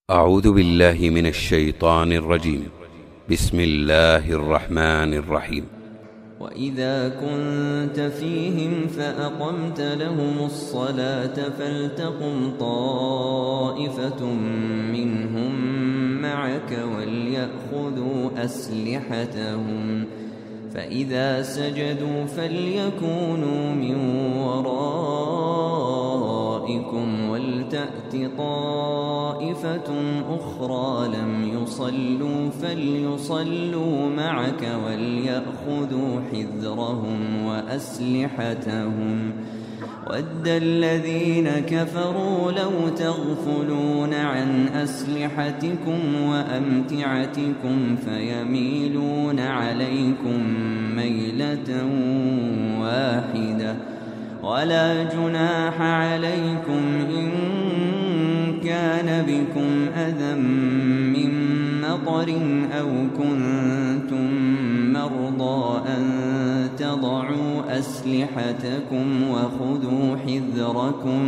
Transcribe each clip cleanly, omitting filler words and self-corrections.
أعوذ بالله من الشيطان الرجيم. بسم الله الرحمن الرحيم. وإذا كنت فيهم فأقمت لهم الصلاة فلتقم طائفة منهم معك وليأخذوا أسلحتهم فإذا سجدوا فليكونوا من ورائكم ولتأت طائفة أخرى لم يصلوا فليصلوا معك وليأخذوا حذرهم وأسلحتهم ود الذين كفروا لو تغفلون عن أسلحتكم وأمتعتكم فيميلون عليكم ميلة واحدة ولا جناح عليكم إن كان بكم أذى من مطر أو كنتم مرضى أن تضعوا أسلحتكم وخذوا حذركم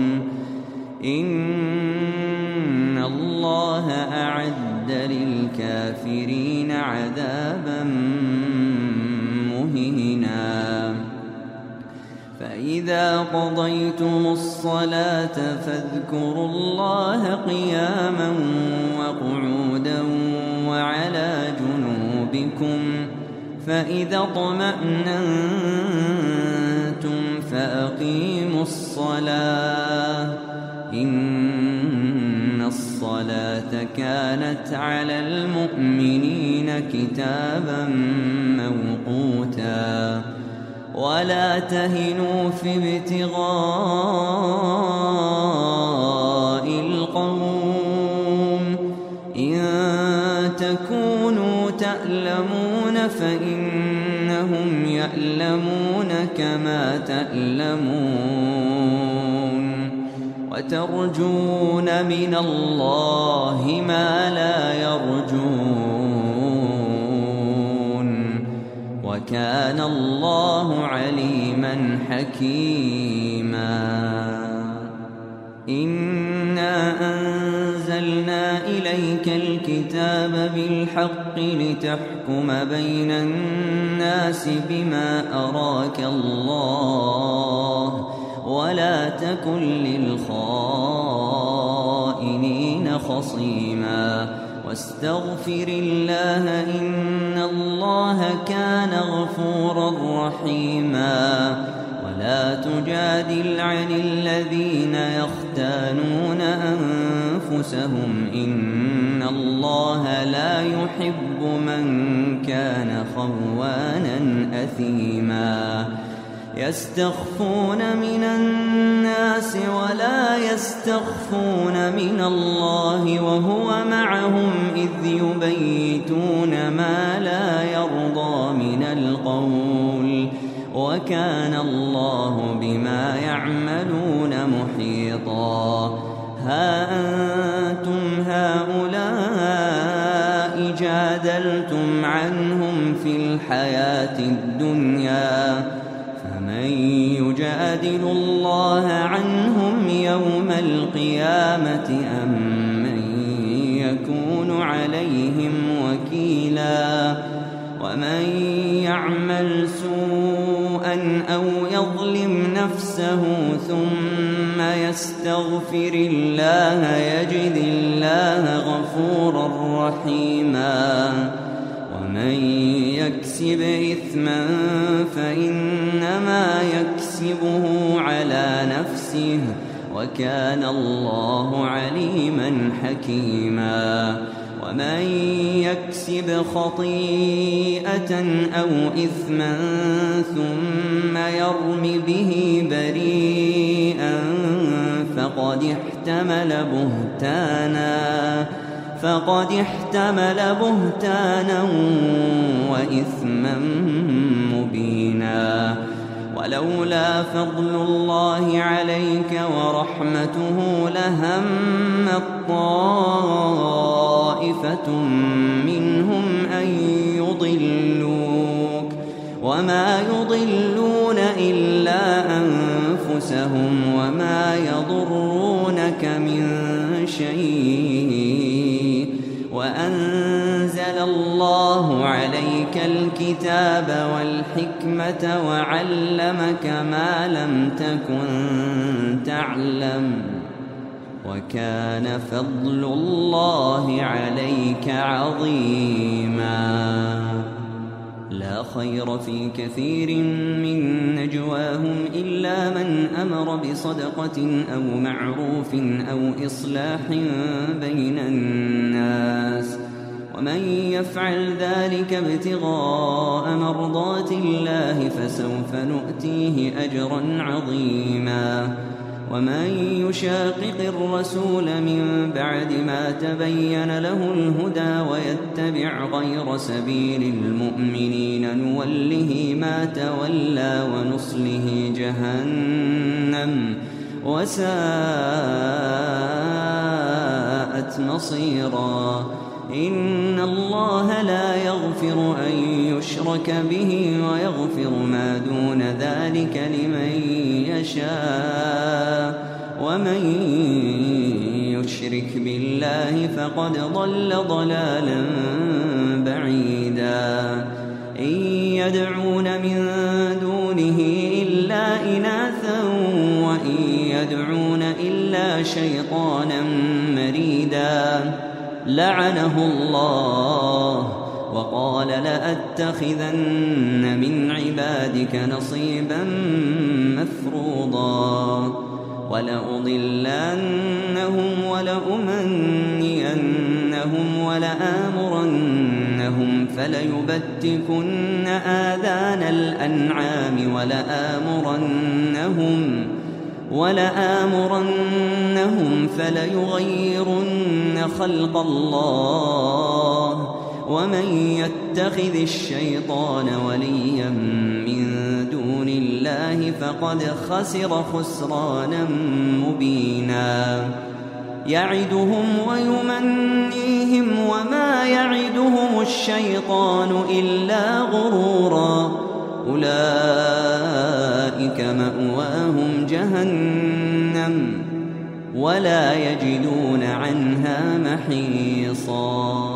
إن الله أعد للكافرين عذابا مهينا فإذا قضيتم الصلاة فاذكروا الله قياما وقعودا وعلى جنوبكم فإذا اطمأننتم فأقيموا الصلاة إن الصلاة كانت على المؤمنين كتابا موقوتا ولا تهنوا في ابتغاء القوم إن تكونوا تألمون فإنهم يألمون كما تألمون وترجون من الله ما لا يرجون وكان الله عليما حكيما إنا أنزلنا إليك الكتاب بالحق لتحكم بين الناس بما أراك الله ولا تكن للخائنين خصيما واستغفر الله إن الله كان غفورا رحيما ولا تجادل عن الذين يختانون أنفسهم إن الله لا يحب من كان خوانا أثيما يستخفون من الناس ولا يستخفون من الله وهو معهم إذ يبيتون ما لا يرضى من القول وكان الله بما يعملون محيطا ها أنتم هؤلاء جادلتم عنهم في الحياة الدنيا فمن يجادل الله عنهم يوم القيامة أم من يكون عليهم وكيلا ومن يعمل سوءا أو يظلم نفسه ثم يستغفر الله يجد الله غفورا رحيما ومن يكسب إثما فإنما يكسبه على نفسه وكان الله عليما حكيما ومن يكسب خطيئة أو إثما ثم يرم به بريئا فقد احتمل بهتانا وإثما مبينا ولولا فضل الله عليك ورحمته لهمت طائفة منهم أن يضلوك وما يضلون إلا أنفسهم وما يضرونك من شيء يعلمك الكتاب والحكمة وعلمك ما لم تكن تعلم وكان فضل الله عليك عظيما. لا خير في كثير من نجواهم إلا من أمر بصدقة أو معروف أو إصلاح بين الناس، ومن يفعل ذلك ابتغاء مرضات الله فسوف نؤتيه أجرا عظيما. ومن يشاقق الرسول من بعد ما تبين له الهدى ويتبع غير سبيل المؤمنين نوله ما تولى ونصله جهنم وساءت مصيرا. إن الله لا يغفر أن يشرك به ويغفر ما دون ذلك لمن يشاء، ومن يشرك بالله فقد ضل ضلالا بعيدا. إن يدعون من دونه إلا إناثا وإن يدعون إلا شيطانا مريدا لعنه الله وقال لأتخذن من عبادك نصيبا مفروضا ولأضلنهم ولأمنينهم ولآمرنهم فليبتكن آذان الأنعام ولآمرنهم فليغيرن خلق الله. ومن يتخذ الشيطان وليا من دون الله فقد خسر خسرانا مبينا. يعدهم ويمنيهم وما يعدهم الشيطان إلا غرورا. أولئك مأواهم جهنم ولا يجدون عنها محيصا.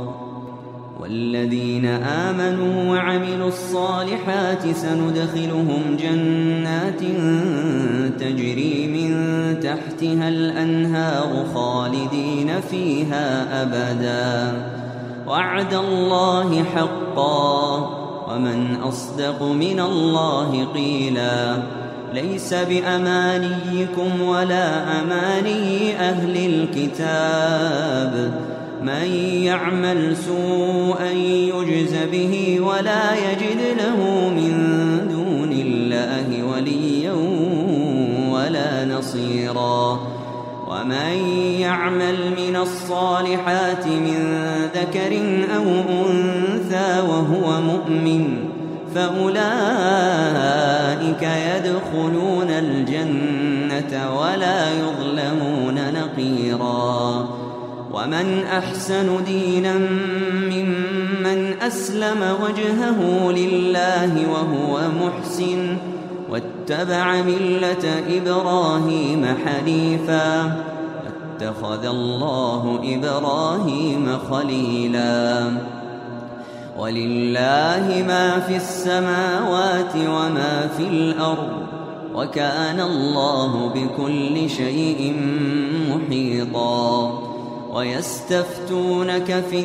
والذين آمنوا وعملوا الصالحات سندخلهم جنات تجري من تحتها الأنهار خالدين فيها أبدا وعد الله حقا ومن أصدق من الله قيلا. ليس بأمانيكم ولا أماني أهل الكتاب من يعمل سوءا يجز به ولا يجد له من دون الله وليا ولا نصيرا. ومن يعمل من الصالحات من ذكر أو أنثى وهو مؤمن فأولئك يدخلون الجنة ولا يظلمون نقيرا. ومن أحسن دينا ممن أسلم وجهه لله وهو محسن واتبع ملة إبراهيم حنيفا واتخذ الله إبراهيم خليلا. ولله ما في السماوات وما في الأرض وكان الله بكل شيء محيطا. ويستفتونك في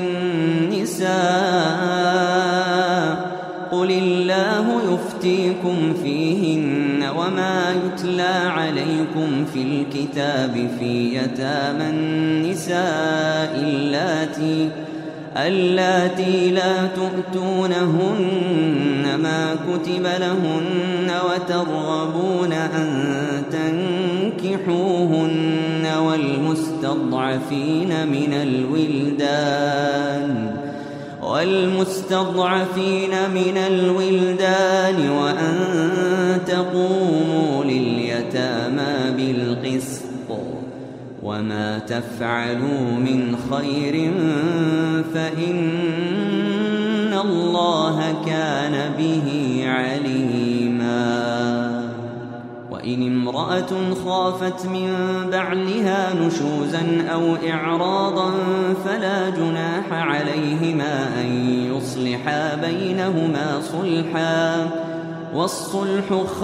النساء قل الله يفتيكم فيهن وما يتلى عليكم في الكتاب في يتامى النساء اللاتي لا تؤتونهن ما كتب لهن وترغبون أن تنكحوهن والمستضعفين من الولدان وأن تقوموا لليتامى بالقسط وما تفعلوا من خير فإن الله كان به عليما. وإن امرأة خافت من بعلها نشوزا أو إعراضا فلا جناح عليهما أن يصلحا بينهما صلحا، والصلح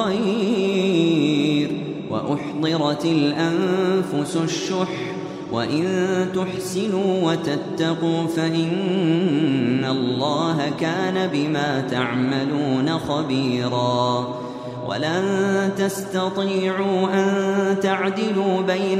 خير. وأحضرت الأنفس الشح، وإن تحسنوا وتتقوا فإن الله كان بما تعملون خبيرا. ولن تستطيعوا أن تعدلوا بين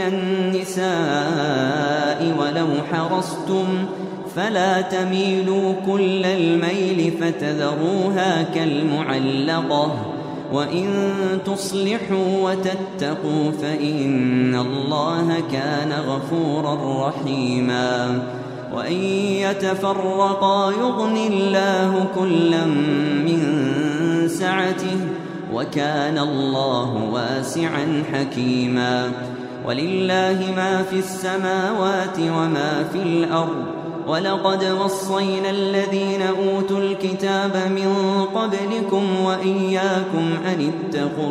النساء ولو حرصتم، فلا تميلوا كل الميل فتذروها كالمعلقة، وإن تصلحوا وتتقوا فإن الله كان غفورا رحيما. وإن يتفرقا يغن الله كلا من سعته، وكان الله واسعا حكيما. ولله ما في السماوات وما في الأرض، ولقد وصينا الذين أوتوا الكتاب من قبلكم وإياكم أن اتقوا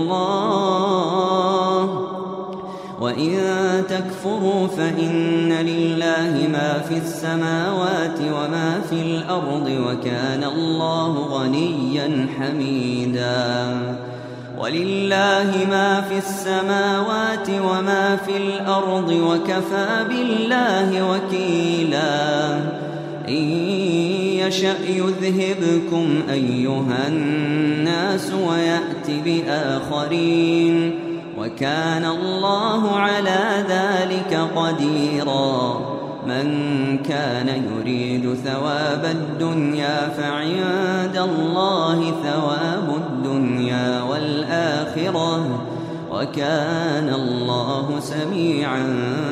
الله، وإن تكفروا فإن لله ما في السماوات وما في الأرض، وكان الله غنيا حميدا. ولله ما في السماوات وما في الأرض، وكفى بالله وكيلا. إن يشأ يذهبكم أيها الناس ويأت بآخرين، وكان الله على ذلك قديرا. من كان يريد ثواب الدنيا فعند الله ثواب الدنيا والآخرة، وكان الله سميعا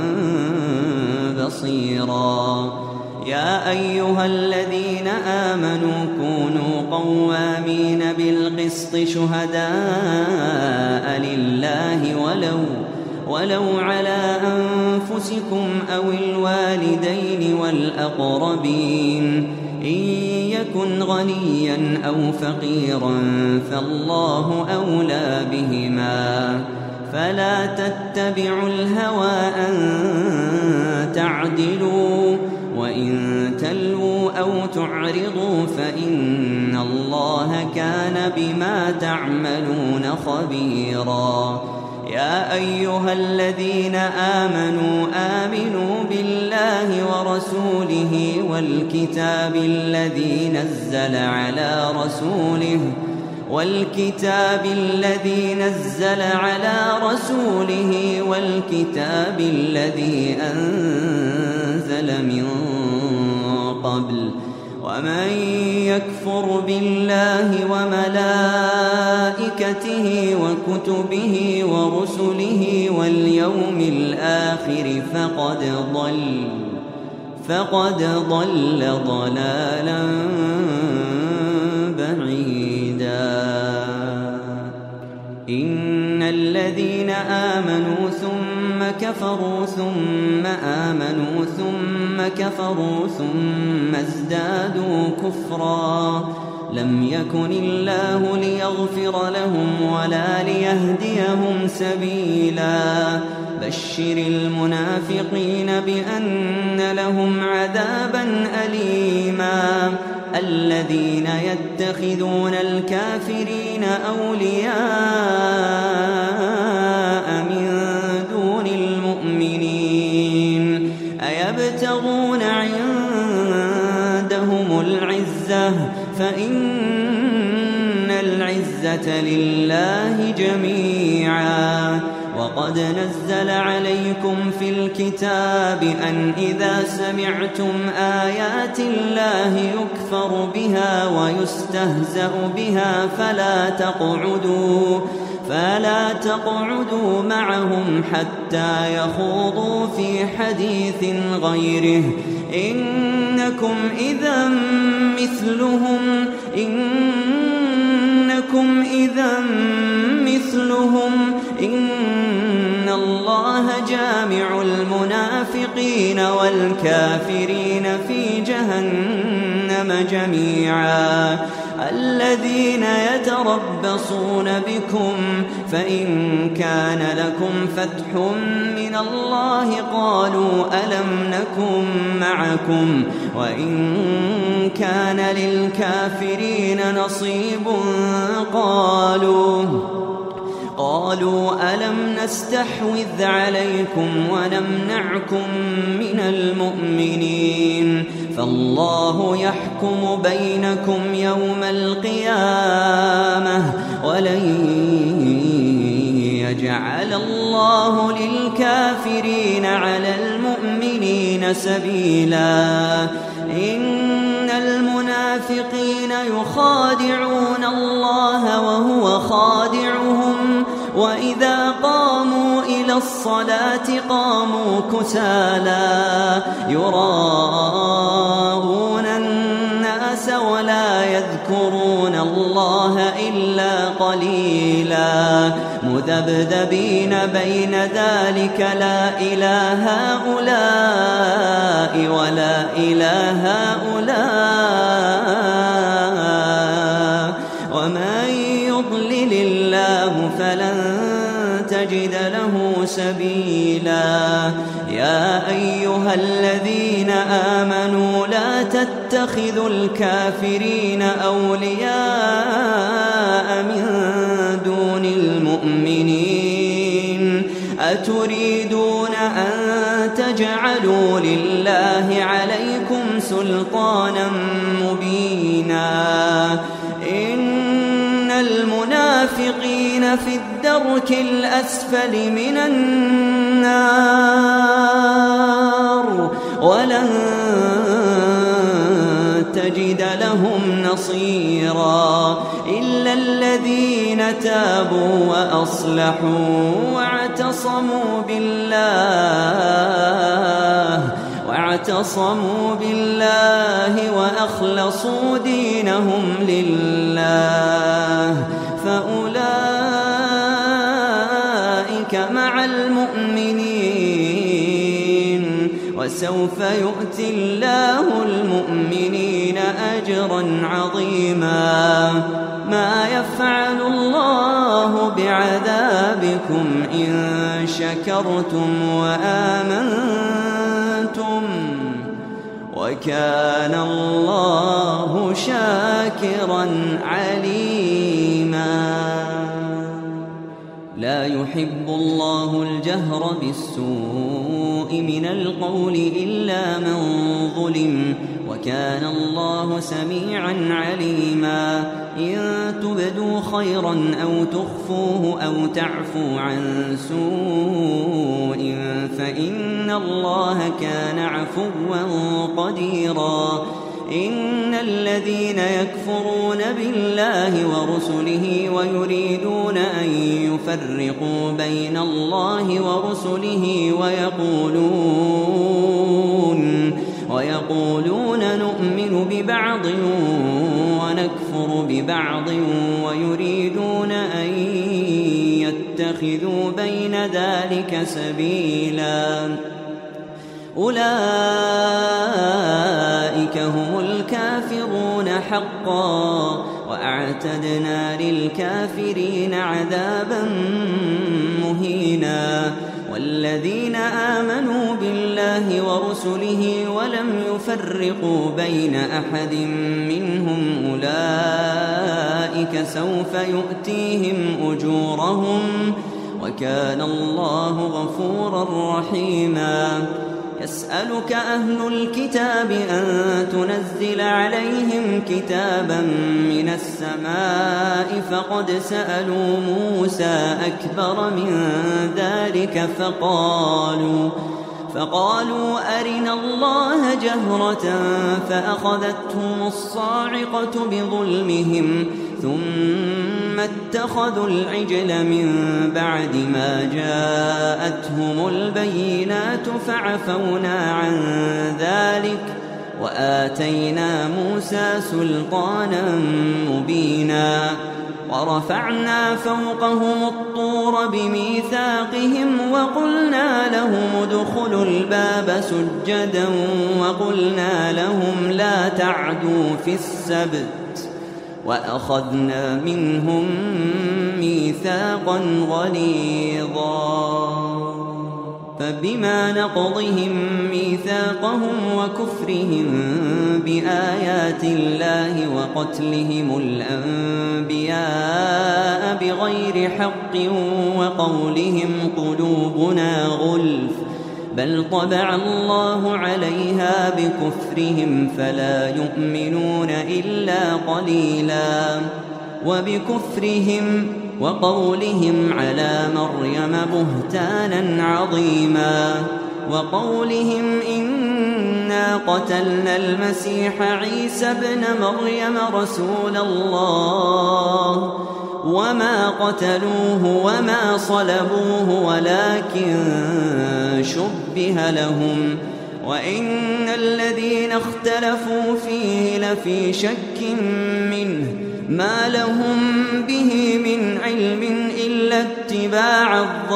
بصيرا. يا أيها الذين آمنوا كونوا قوامين بالقسط شهداء لله ولو على أنفسكم أو الوالدين والأقربين، إن يكن غنيا أو فقيرا فالله أولى بهما، فلا تتبعوا الهوى أن تعدلوا، وإن تلووا أو تعرضوا فإن الله كان بما تعملون خبيرا. يا أيها الذين آمنوا بالله ورسوله والكتاب الذي نزل على رسوله والكتاب الذي أنزل من قبل، ومن يكفر بالله وملائكته وكتبه ورسله واليوم الآخر فقد ضل ضلالا بعيدا. إن الذين آمنوا ثم كفروا ثم آمنوا ثم كفروا ثم ازدادوا كفرا لم يكن الله ليغفر لهم ولا ليهديهم سبيلا. بشر المنافقين بأن لهم عذابا أليما. الذين يتخذون الكافرين أولياء من دون المؤمنين أيبتغون عندهم العزة فإن العزة لله جميعا. وقد نزل عليكم في الكتاب أن إذا سمعتم آيات الله يكفر بها ويستهزأ بها فلا تقعدوا معهم حتى يخوضوا في حديث غيره إنكم إذا مثلهم إن الله جامع المنافقين والكافرين في جهنم جهنم جميعا الذين يتربصون بكم فإن كان لكم فتح من الله قالوا ألم نكن معكم وإن كان للكافرين نصيب قالوا ألم نستحوذ عليكم ونمنعكم من المؤمنين فالله يحكم بينكم يوم القيامة ولن يجعل الله للكافرين على المؤمنين سبيلا إن المنافقين يخادعون الله وهو خادعهم وإذا قاموا إلى الصلاة قاموا كسالى يراءون الناس ولا يذكرون الله إلا قليلا مذبذبين بين ذلك لا إله هؤلاء ولا إله هؤلاء ومن يضلل الله فلن تجد له سبيلا يا أيها الذين آمنوا لا تتخذوا الكافرين أولياء من دون المؤمنين أتريدون أن تجعلوا لله عليكم سلطانا مبينا إن المنافقين في الدرك الأسفل من النار ولن تجد لهم نصيرا إلا الذين تابوا وأصلحوا واعتصموا بالله وأخلصوا دينهم لله فأولئك مع المؤمنين وسوف يؤتي الله المؤمنين أجرا عظيما ما يفعل الله بعذابكم إن شكرتم وآمنتم وكان الله شاكرا عليما لا يحب الله الجهر بالسوء من القول إلا من ظلم وكان الله سميعا عليما إن تبدوا خيرا أو تخفوه أو تعفوا عن سوء فإن الله كان عفوا قديرا إن الذين يكفرون بالله ورسله ويريدون أن يفرقوا بين الله ورسله ويقولون نؤمن ببعض ونكفر ببعض ويريدون أن يتخذوا بين ذلك سبيلا أولئك هم الكافرون حقا وأعتدنا للكافرين عذابا مهينا والذين آمنوا بالله ورسله ولم يفرقوا بين أحد منهم أولئك سوف يؤتيهم أجورهم وكان الله غفورا رحيما يسألك أهل الكتاب أن تنزل عليهم كتابا من السماء فقد سألوا موسى أكبر من ذلك فقالوا أرنا الله جهرة فأخذتهم الصاعقة بظلمهم ثم اتخذوا العجل من بعد ما جاءتهم البينات فعفونا عن ذلك وآتينا موسى سلطانا مبينا ورفعنا فوقهم الطور بميثاقهم وقلنا لهم ادخلوا الباب سجدا وقلنا لهم لا تعدوا في السبت وأخذنا منهم ميثاقا غليظا فبما نقضهم ميثاقهم وكفرهم بآيات الله وقتلهم الأنبياء بغير حق وقولهم قلوبنا غلف بل طبع الله عليها بكفرهم فلا يؤمنون إلا قليلا وبكفرهم وقولهم على مريم بهتانا عظيما وقولهم إنا قتلنا المسيح عيسى ابن مريم رسول الله وما قتلوه وما صلبوه ولكن شبه لهم وإن الذين اختلفوا فيه لفي شك منه ما لهم به من علم إلا اتباع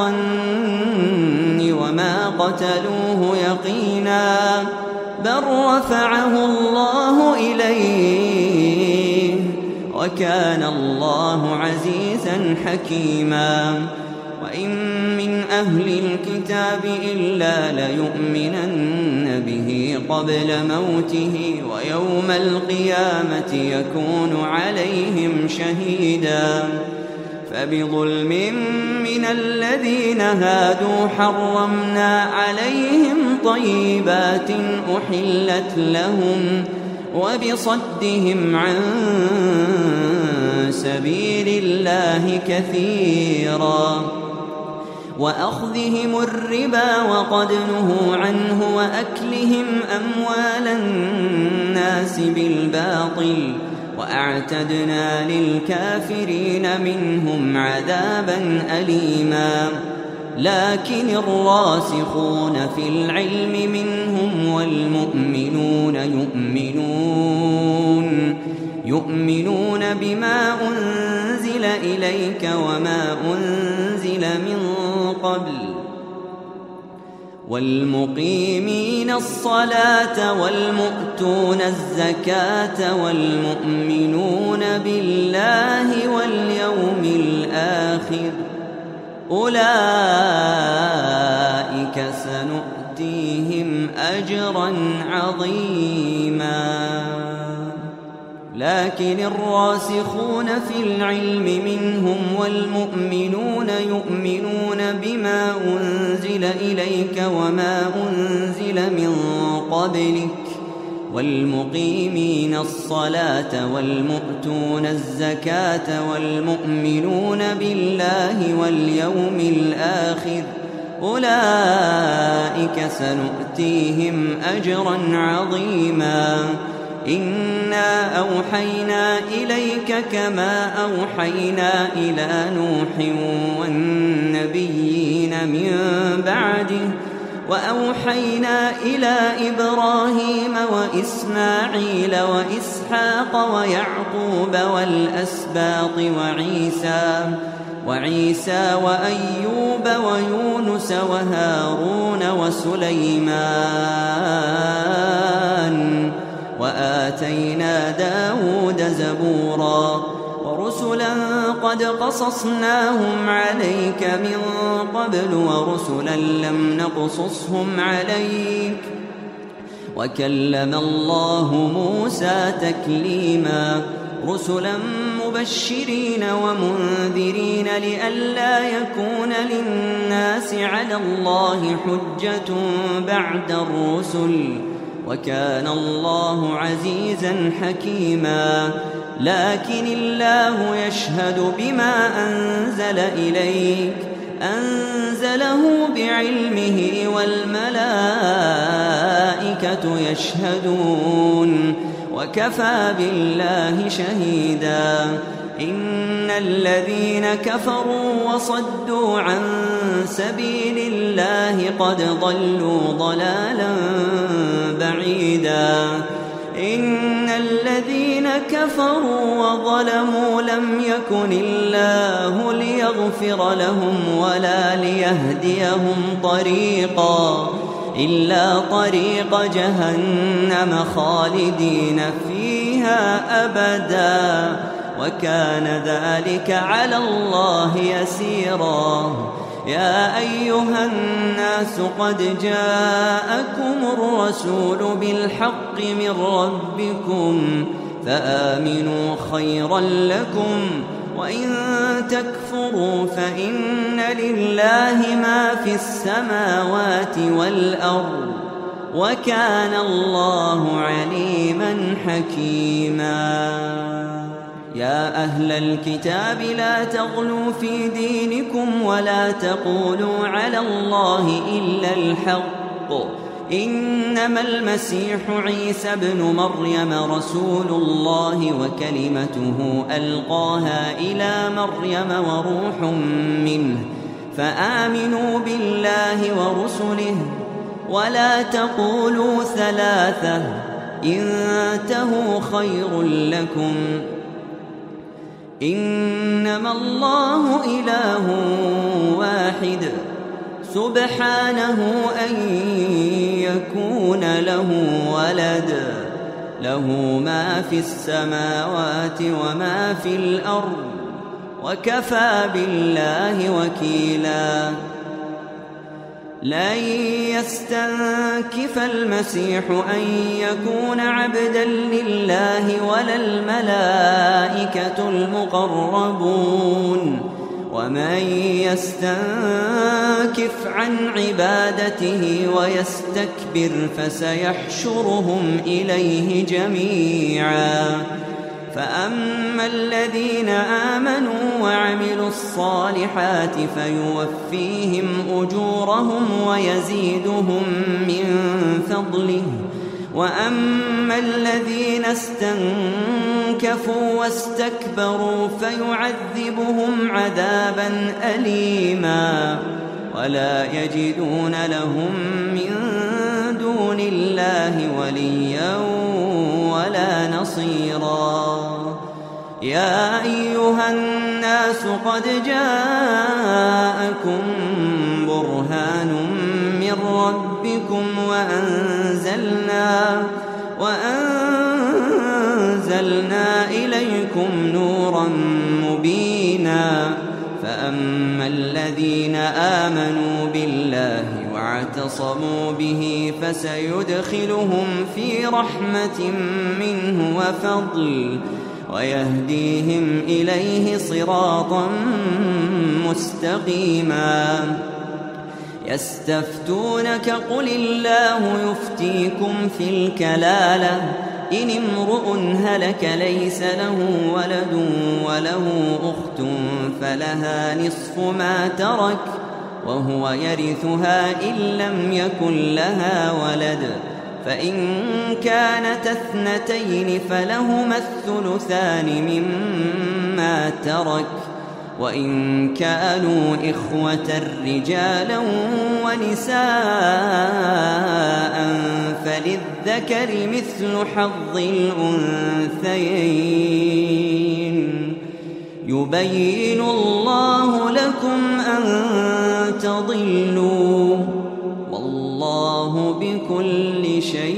الظن وما قتلوه يقينا بل رفعه الله إليه وكان الله عزيزا حكيما وإن من أهل الكتاب إلا ليؤمنن به قبل موته ويوم القيامة يكون عليهم شهيدا فبظلم من الذين هادوا حرمنا عليهم طيبات أحلت لهم وبصدهم عن سبيل الله كثيرا وأخذهم الربا وقد نهوا عنه وأكلهم أموال الناس بالباطل وأعتدنا للكافرين منهم عذابا أليما لكن الراسخون في العلم منهم والمؤمنون يؤمنون بما أنزل إليك وما أنزل من قبل والمقيمين الصلاة والمؤتون الزكاة والمؤمنون بالله واليوم الآخر أولئك سنؤتيهم أجرا عظيما لكن الراسخون في العلم منهم والمؤمنون يؤمنون بما أنزل إليك وما أنزل من قبلك والمقيمين الصلاة والمؤتون الزكاة والمؤمنون بالله واليوم الآخر أولئك سنؤتيهم أجرا عظيما إنا أوحينا إليك كما أوحينا إلى نوح والنبيين من بعده وأوحينا إلى إبراهيم وإسماعيل وإسحاق ويعقوب والأسباط وعيسى وأيوب ويونس وهارون وسليمان وآتينا داود زبورا ورسلا قد قصصناهم عليك من قبل ورسلا لم نقصصهم عليك وكلم الله موسى تكليما رسلا مبشرين ومنذرين لئلا يكون للناس على الله حجة بعد الرسل وكان الله عزيزا حكيما لكن الله يشهد بما أنزل إليك أنزله بعلمه والملائكة يشهدون وكفى بالله شهيدا إن الذين كفروا وصدوا عن سبيل الله قد ضلوا ضلالا بعيدا إن الذين كفروا كفروا وظلموا لم يكن الله ليغفر لهم ولا ليهديهم طريقا إلا طريق جهنم خالدين فيها أبدا وكان ذلك على الله يسيرا. يا أيها الناس قد جاءكم الرسول بالحق من ربكم فآمنوا خيرا لكم وإن تكفروا فإن لله ما في السماوات والأرض وكان الله عليما حكيما. يا أهل الكتاب لا تغلوا في دينكم ولا تقولوا على الله إلا الحق إنما المسيح عيسى ابن مريم رسول الله وكلمته ألقاها إلى مريم وروح منه فآمنوا بالله ورسله ولا تقولوا ثلاثة انتهوا خير لكم إنما الله إله واحد سبحانه أن يكون له ولد له ما في السماوات وما في الأرض وكفى بالله وكيلا. لن يستنكف المسيح أن يكون عبدا لله ولا الملائكة المقربون ومن يستنكف عن عبادته ويستكبر فسيحشرهم إليه جميعا. فأما الذين آمنوا وعملوا الصالحات فيوفيهم أجورهم ويزيدهم من فضله وأما الذين استنكفوا واستكبروا فيعذبهم عذابا أليما ولا يجدون لهم من دون الله وليا ولا نصيرا. يا أيها الناس قد جاءكم برهان من ربكم وأنزلنا إليكم نورا مبينا. فأما الذين آمنوا بالله واعتصموا به فسيدخلهم في رحمة منه وفضل ويهديهم إليه صراطا مستقيما. يستفتونك قل الله يفتيكم في الكلالة إن امرؤ هلك ليس له ولد وله أخت فلها نصف ما ترك وهو يرثها إن لم يكن لها ولد فإن كانت اثنتين فلهما الثلثان مما ترك وإن كانوا إخوة رجالا ونساء فللذكر مثل حظ الأنثيين يبين الله لكم أن تضلوا والله بكل شيء